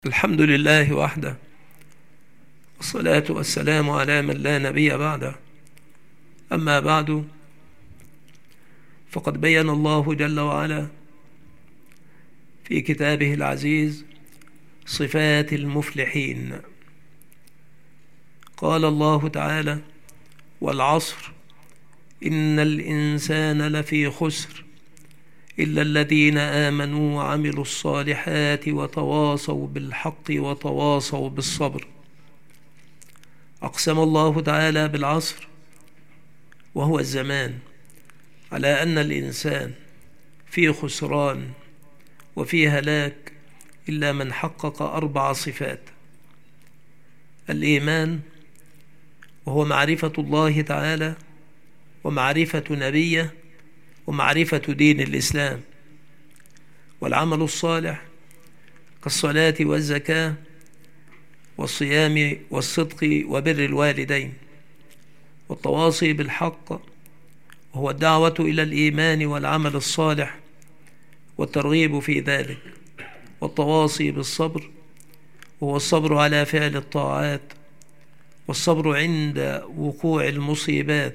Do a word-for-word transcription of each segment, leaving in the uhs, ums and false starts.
الحمد لله وحده، والصلاة والسلام على من لا نبي بعده. أما بعد، فقد بين الله جل وعلا في كتابه العزيز صفات المفلحين. قال الله تعالى: والعصر إن الإنسان لفي خسر إلا الذين آمنوا وعملوا الصالحات وتواصوا بالحق وتواصوا بالصبر. أقسم الله تعالى بالعصر وهو الزمان على أن الإنسان في خسران وفي هلاك إلا من حقق أربع صفات: الإيمان، وهو معرفة الله تعالى ومعرفة نبيه ومعرفة دين الإسلام، والعمل الصالح كالصلاة والزكاة والصيام والصدق وبر الوالدين، والتواصي بالحق وهو الدعوة إلى الإيمان والعمل الصالح والترغيب في ذلك، والتواصي بالصبر وهو الصبر على فعل الطاعات والصبر عند وقوع المصيبات.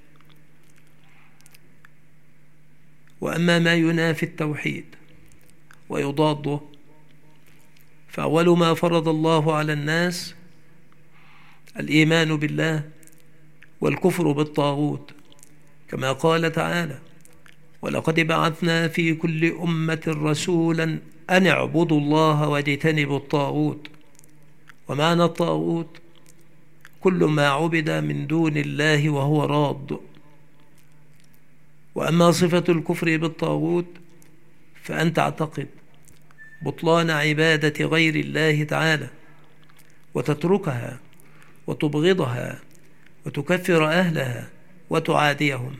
وأما ما ينافي التوحيد ويضاده، فأول ما فرض الله على الناس الإيمان بالله والكفر بالطاغوت، كما قال تعالى: ولقد بعثنا في كل أمة رسولا أن اعبدوا الله واجتنبوا الطاغوت. ومعنى الطاغوت كل ما عبد من دون الله وهو راض. وأما صفة الكفر بالطاغوت فأن تعتقد بطلان عبادة غير الله تعالى وتتركها وتبغضها وتكفر أهلها وتعاديهم.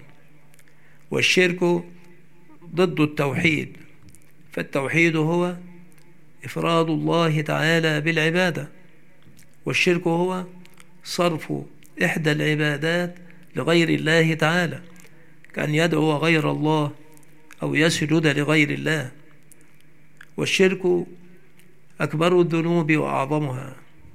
والشرك ضد التوحيد، فالتوحيد هو إفراد الله تعالى بالعبادة، والشرك هو صرف إحدى العبادات لغير الله تعالى، كأن يدعو غير الله أو يسجد لغير الله. والشرك أكبر الذنوب وأعظمها،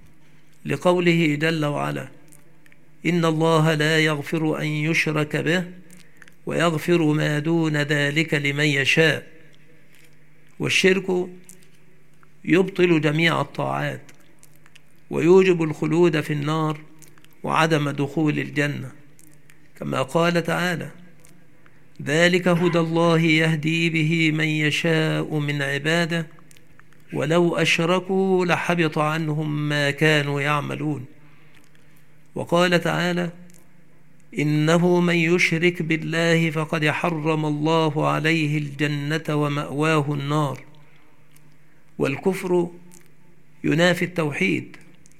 لقوله جل وعلا: إن الله لا يغفر أن يشرك به ويغفر ما دون ذلك لمن يشاء. والشرك يبطل جميع الطاعات ويوجب الخلود في النار وعدم دخول الجنة، كما قال تعالى: ذلك هدى الله يهدي به من يشاء من عباده ولو أشركوا لحبط عنهم ما كانوا يعملون. وقال تعالى: إنه من يشرك بالله فقد حرم الله عليه الجنة ومأواه النار. والكفر ينافي التوحيد،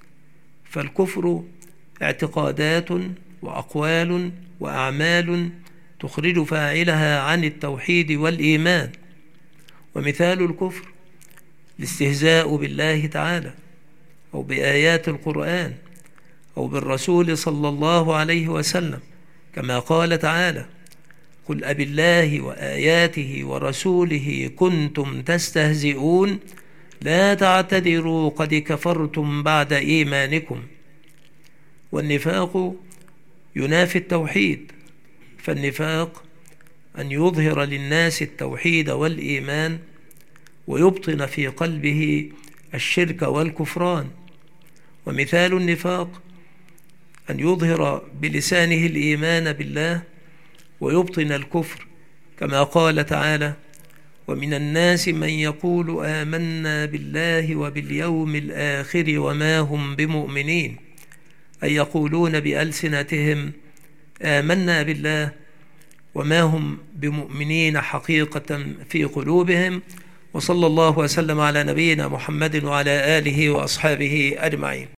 فالكفر اعتقادات وأقوال وأعمال تخرج فاعلها عن التوحيد والإيمان. ومثال الكفر الاستهزاء بالله تعالى أو بآيات القرآن أو بالرسول صلى الله عليه وسلم، كما قال تعالى: قل أبالله وآياته ورسوله كنتم تستهزئون لا تعتذروا قد كفرتم بعد إيمانكم. والنفاق ينافي التوحيد، فالنفاق أن يظهر للناس التوحيد والإيمان ويبطن في قلبه الشرك والكفران. ومثال النفاق أن يظهر بلسانه الإيمان بالله ويبطن الكفر، كما قال تعالى: ومن الناس من يقول آمنا بالله وباليوم الآخر وما هم بمؤمنين، أي يقولون بألسنتهم آمنا بالله وما هم بمؤمنين حقيقة في قلوبهم. وصلى الله وسلم على نبينا محمد وعلى آله وأصحابه أجمعين.